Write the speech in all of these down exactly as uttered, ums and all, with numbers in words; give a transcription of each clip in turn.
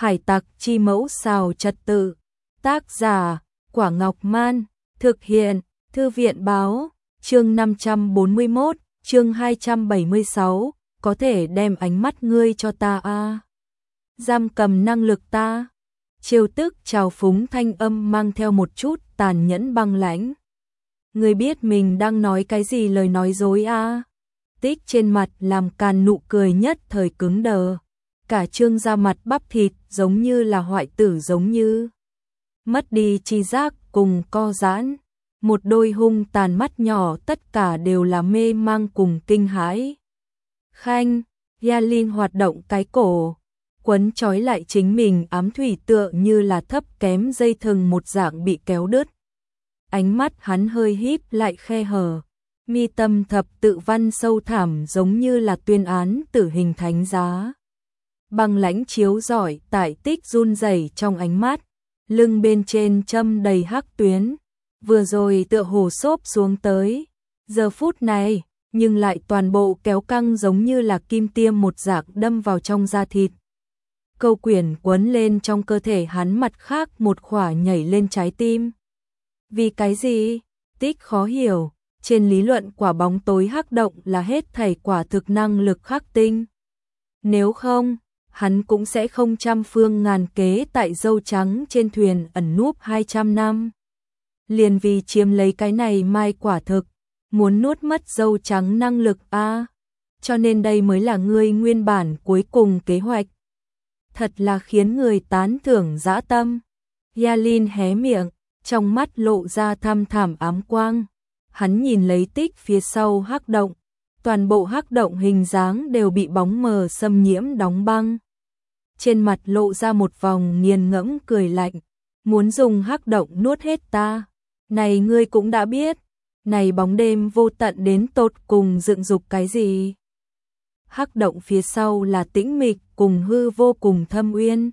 Hải tặc chi mẫu xào trật tự. Tác giả Quả Ngọc Man. Thực hiện Thư viện báo. Chương năm trăm bốn mươi mốt, chương hai trăm bảy mươi sáu. Có thể đem ánh mắt ngươi cho ta a à? Giam cầm năng lực ta. Trêu tức trào phúng thanh âm mang theo một chút tàn nhẫn băng lãnh. Ngươi biết mình đang nói cái gì lời nói dối a à? Tích trên mặt làm càn nụ cười nhất thời cứng đờ. Cả trương da mặt bắp thịt giống như là hoại tử, giống như mất đi tri giác cùng co giãn. Một đôi hung tàn mắt nhỏ tất cả đều là mê mang cùng kinh hãi. Khanh, Yalin hoạt động cái cổ, quấn trói lại chính mình ám thủy tựa như là thấp kém dây thừng một dạng bị kéo đứt. Ánh mắt hắn hơi híp lại khe hở, mi tâm thập tự văn sâu thẳm giống như là tuyên án tử hình thánh giá. Băng lãnh chiếu rọi tại Tích run rẩy trong ánh mắt, lưng bên trên châm đầy hắc tuyến, vừa rồi tựa hồ xốp xuống tới, giờ phút này, nhưng lại toàn bộ kéo căng giống như là kim tiêm một dạng đâm vào trong da thịt. Câu quyển quấn lên trong cơ thể hắn, mặt khác một khỏa nhảy lên trái tim. Vì cái gì? Tích khó hiểu, trên lý luận quả bóng tối hắc động là hết thảy quả thực năng lực khắc tinh. Nếu không, hắn cũng sẽ không trăm phương ngàn kế tại dâu trắng trên thuyền ẩn núp hai trăm năm. Liền vì chiếm lấy cái này mai quả thực, muốn nuốt mất dâu trắng năng lực a à. Cho nên đây mới là ngươi nguyên bản cuối cùng kế hoạch. Thật là khiến người tán thưởng dã tâm. Yalin hé miệng, trong mắt lộ ra thăm thẳm ám quang. Hắn nhìn lấy Tích phía sau hắc động, toàn bộ hắc động hình dáng đều bị bóng mờ xâm nhiễm đóng băng. Trên mặt lộ ra một vòng nghiền ngẫm cười lạnh, muốn dùng hắc động nuốt hết ta. Này ngươi cũng đã biết, này bóng đêm vô tận đến tột cùng dựng dục cái gì? Hắc động phía sau là tĩnh mịch cùng hư vô cùng thâm uyên.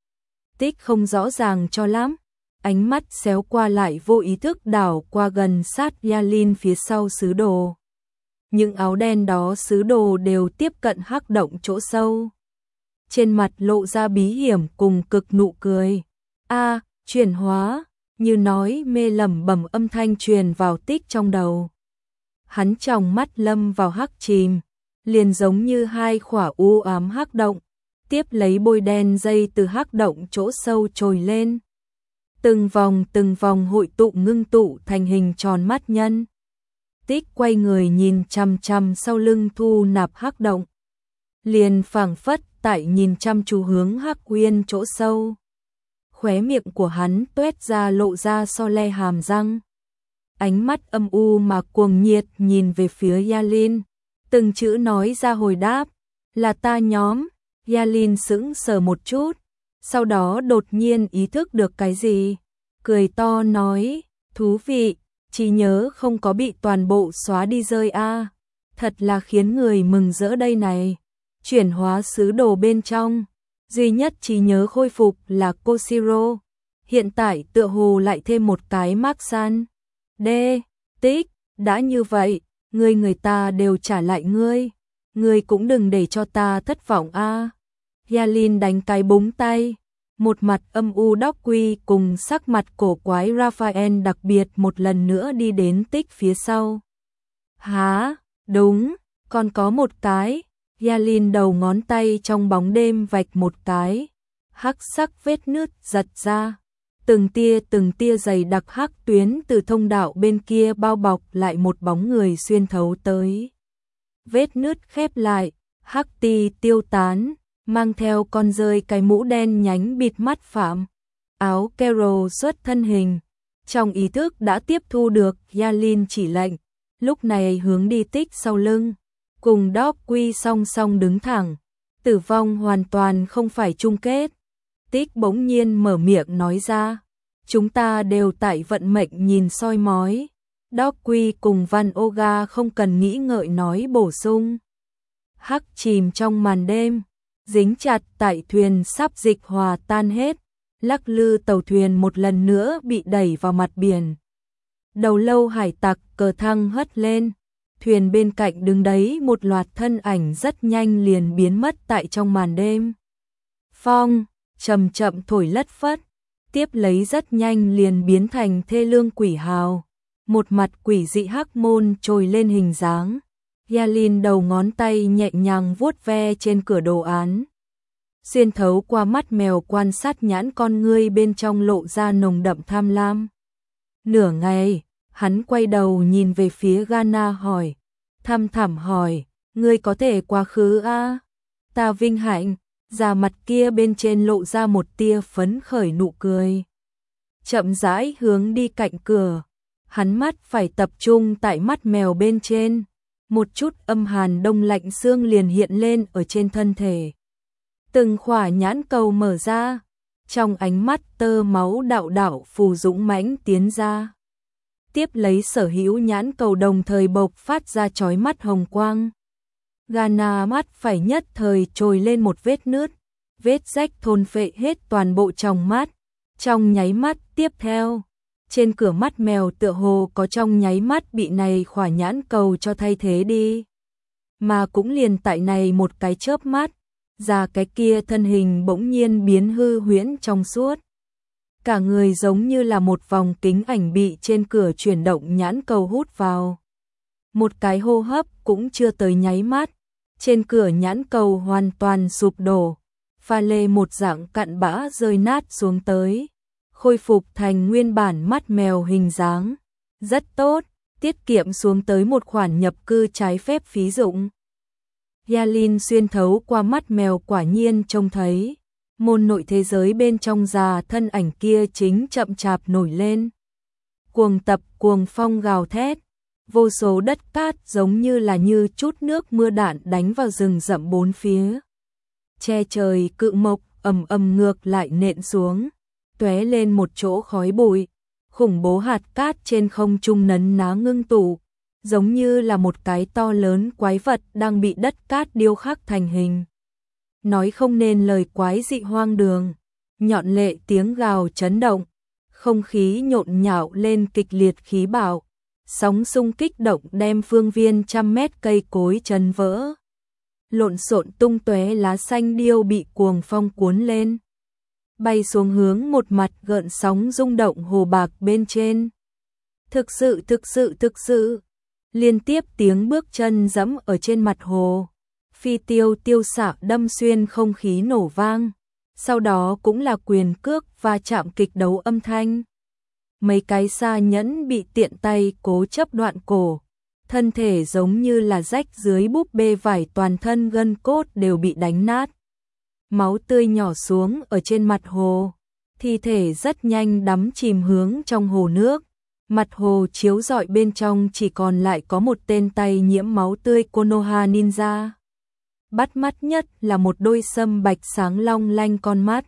Tích không rõ ràng cho lắm, ánh mắt xéo qua lại vô ý thức đảo qua gần sát Yalin phía sau sứ đồ. Những áo đen đó sứ đồ đều tiếp cận hắc động chỗ sâu. Trên mặt lộ ra bí hiểm cùng cực nụ cười. A, à, chuyển hóa, như nói mê lẩm bẩm âm thanh truyền vào Tích trong đầu. Hắn trong mắt lâm vào hắc chìm, liền giống như hai khỏa u ám hắc động, tiếp lấy bôi đen dây từ hắc động chỗ sâu trồi lên. Từng vòng từng vòng hội tụ ngưng tụ thành hình tròn mắt nhân. Tích quay người nhìn chằm chằm sau lưng thu nạp hắc động. Liền phảng phất tại nhìn chăm chú hướng hắc uyên chỗ sâu. Khóe miệng của hắn tuét ra lộ ra so le hàm răng. Ánh mắt âm u mà cuồng nhiệt nhìn về phía Yalin. Từng chữ nói ra hồi đáp. Là ta nhóm. Yalin sững sờ một chút. Sau đó đột nhiên ý thức được cái gì. Cười to nói. Thú vị. Trí nhớ không có bị toàn bộ xóa đi rơi a à. Thật là khiến người mừng rỡ đây này. Chuyển hóa sứ đồ bên trong. Duy nhất trí nhớ khôi phục là Koshiro. Hiện tại tựa hồ lại thêm một cái Mark-san. D. Tích, đã như vậy, ngươi người ta đều trả lại ngươi. Ngươi cũng đừng để cho ta thất vọng a à. Yalin đánh cái búng tay. Một mặt âm u Đốc Quy cùng sắc mặt cổ quái Raphael đặc biệt một lần nữa đi đến Tích phía sau. Hả? Đúng, còn có một cái. Yalin đầu ngón tay trong bóng đêm vạch một cái. Hắc sắc vết nứt giật ra. Từng tia từng tia dày đặc hắc tuyến từ thông đạo bên kia bao bọc lại một bóng người xuyên thấu tới. Vết nứt khép lại, hắc ti tiêu tán, mang theo con rơi cái mũ đen nhánh bịt mắt phạm. Áo Carol xuất thân hình. Trong ý thức đã tiếp thu được Yalin chỉ lệnh, lúc này hướng đi Tích sau lưng. Cùng Đốc Quy song song đứng thẳng. Tử vong hoàn toàn không phải chung kết. Tích bỗng nhiên mở miệng nói ra. Chúng ta đều tại vận mệnh nhìn soi mói. Đốc Quy cùng Van Oga không cần nghĩ ngợi nói bổ sung. Hắc chìm trong màn đêm. Dính chặt tại thuyền sắp dịch hòa tan hết. Lắc lư tàu thuyền một lần nữa bị đẩy vào mặt biển. Đầu lâu hải tặc cờ thăng hất lên. Thuyền bên cạnh đứng đấy một loạt thân ảnh rất nhanh liền biến mất tại trong màn đêm. Phong, chậm chậm thổi lất phất, tiếp lấy rất nhanh liền biến thành thê lương quỷ hào, một mặt quỷ dị hắc môn trồi lên hình dáng. Yalin đầu ngón tay nhẹ nhàng vuốt ve trên cửa đồ án, xuyên thấu qua mắt mèo quan sát nhãn con ngươi bên trong lộ ra nồng đậm tham lam. Nửa ngày, hắn quay đầu nhìn về phía Ghana hỏi, thăm thẳm hỏi, ngươi có thể quá khứ a? À? Ta vinh hạnh. Da mặt kia bên trên lộ ra một tia phấn khởi nụ cười. Chậm rãi hướng đi cạnh cửa, hắn mắt phải tập trung tại mắt mèo bên trên, một chút âm hàn đông lạnh xương liền hiện lên ở trên thân thể. Từng khỏa nhãn cầu mở ra, trong ánh mắt tơ máu đạo đạo phù dũng mãnh tiến ra. Tiếp lấy sở hữu nhãn cầu đồng thời bộc phát ra chói mắt hồng quang. Ghana mắt phải nhất thời trồi lên một vết nứt, vết rách thôn phệ hết toàn bộ trong mắt. Trong nháy mắt tiếp theo, trên cửa mắt mèo tựa hồ có trong nháy mắt bị này khỏa nhãn cầu cho thay thế đi. Mà cũng liền tại này một cái chớp mắt, ra cái kia thân hình bỗng nhiên biến hư huyễn trong suốt. Cả người giống như là một vòng kính ảnh bị trên cửa chuyển động nhãn cầu hút vào. Một cái hô hấp cũng chưa tới nháy mắt, trên cửa nhãn cầu hoàn toàn sụp đổ, pha lê một dạng cặn bã rơi nát xuống tới, khôi phục thành nguyên bản mắt mèo hình dáng. Rất tốt, tiết kiệm xuống tới một khoản nhập cư trái phép phí dụng. Yalin xuyên thấu qua mắt mèo quả nhiên trông thấy, môn nội thế giới bên trong già thân ảnh kia chính chậm chạp nổi lên. Cuồng tập cuồng phong gào thét, vô số đất cát giống như là như chút nước mưa đạn đánh vào rừng rậm bốn phía. Che trời cự mộc ầm ầm ngược lại nện xuống, tóe lên một chỗ khói bụi, khủng bố hạt cát trên không trung nấn ná ngưng tụ, giống như là một cái to lớn quái vật đang bị đất cát điêu khắc thành hình. Nói không nên lời quái dị hoang đường, nhọn lệ tiếng gào chấn động, không khí nhộn nhạo lên kịch liệt khí bạo, sóng xung kích động đem phương viên trăm mét cây cối chấn vỡ. Lộn xộn tung tóe lá xanh điêu bị cuồng phong cuốn lên, bay xuống hướng một mặt gợn sóng rung động hồ bạc bên trên. Thực sự thực sự thực sự, liên tiếp tiếng bước chân giẫm ở trên mặt hồ, phi tiêu tiêu xạ đâm xuyên không khí nổ vang, sau đó cũng là quyền cước và chạm kịch đấu âm thanh. Mấy cái xa nhẫn bị tiện tay cố chấp đoạn cổ, thân thể giống như là rách dưới búp bê vải, toàn thân gân cốt đều bị đánh nát. Máu tươi nhỏ xuống ở trên mặt hồ, thi thể rất nhanh đắm chìm hướng trong hồ nước. Mặt hồ chiếu rọi bên trong chỉ còn lại có một tên tay nhiễm máu tươi Konoha ninja. Bắt mắt nhất là một đôi sâm bạch sáng long lanh con mắt.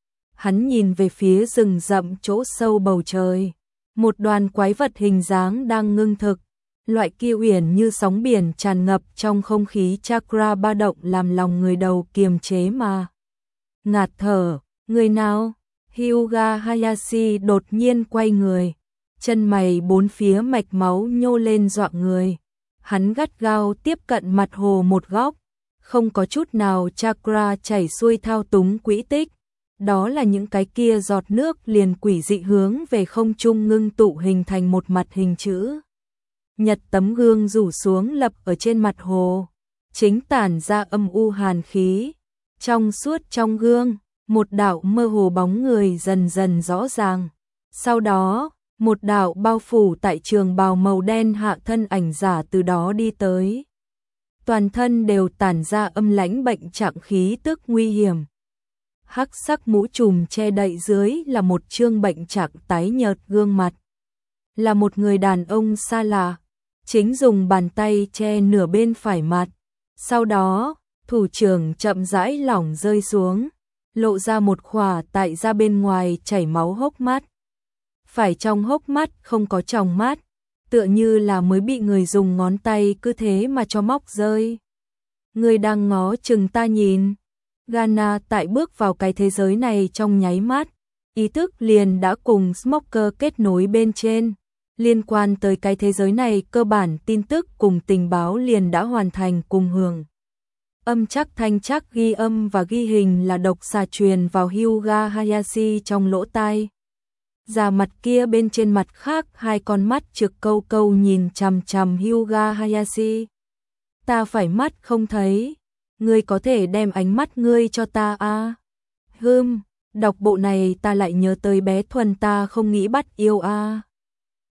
Hắn nhìn về phía rừng rậm chỗ sâu bầu trời, một đoàn quái vật hình dáng đang ngưng thực, loại kia uyển như sóng biển tràn ngập trong không khí, chakra ba động làm lòng người đầu kiềm chế mà ngạt thở. Người nào? Hyuga Hayashi đột nhiên quay người, chân mày bốn phía mạch máu nhô lên dọa người. Hắn gắt gao tiếp cận mặt hồ một góc, không có chút nào chakra chảy xuôi thao túng quỹ tích. Đó là những cái kia giọt nước liền quỷ dị hướng về không trung ngưng tụ hình thành một mặt hình chữ nhật. Tấm gương rủ xuống lập ở trên mặt hồ, chính tản ra âm u hàn khí. Trong suốt trong gương, một đạo mơ hồ bóng người dần dần rõ ràng. Sau đó, một đạo bao phủ tại trường bào màu đen hạ thân ảnh giả từ đó đi tới. Toàn thân đều tản ra âm lãnh bệnh trạng khí tức nguy hiểm. Hắc sắc mũ trùm che đậy dưới là một trương bệnh trạng tái nhợt gương mặt. Là một người đàn ông xa lạ, chính dùng bàn tay che nửa bên phải mặt. Sau đó, thủ trưởng chậm rãi lỏng rơi xuống, lộ ra một khỏa tại ra bên ngoài chảy máu hốc mắt. Phải trong hốc mắt không có tròng mắt, tựa như là mới bị người dùng ngón tay cứ thế mà cho móc rơi. Người đang ngó chừng ta nhìn. Ghana tại bước vào cái thế giới này trong nháy mắt, ý thức liền đã cùng Smoker kết nối bên trên. Liên quan tới cái thế giới này cơ bản tin tức cùng tình báo liền đã hoàn thành cùng hưởng. Âm chắc thanh chắc ghi âm và ghi hình là độc xà truyền vào Hyuga Hayashi trong lỗ tai. Già mặt kia bên trên mặt khác hai con mắt trực câu câu nhìn chằm chằm Hyuga Hayashi. Ta phải mắt không thấy, ngươi có thể đem ánh mắt ngươi cho ta à? Hừm, đọc bộ này ta lại nhớ tới bé Thuần ta không nghĩ bắt yêu à?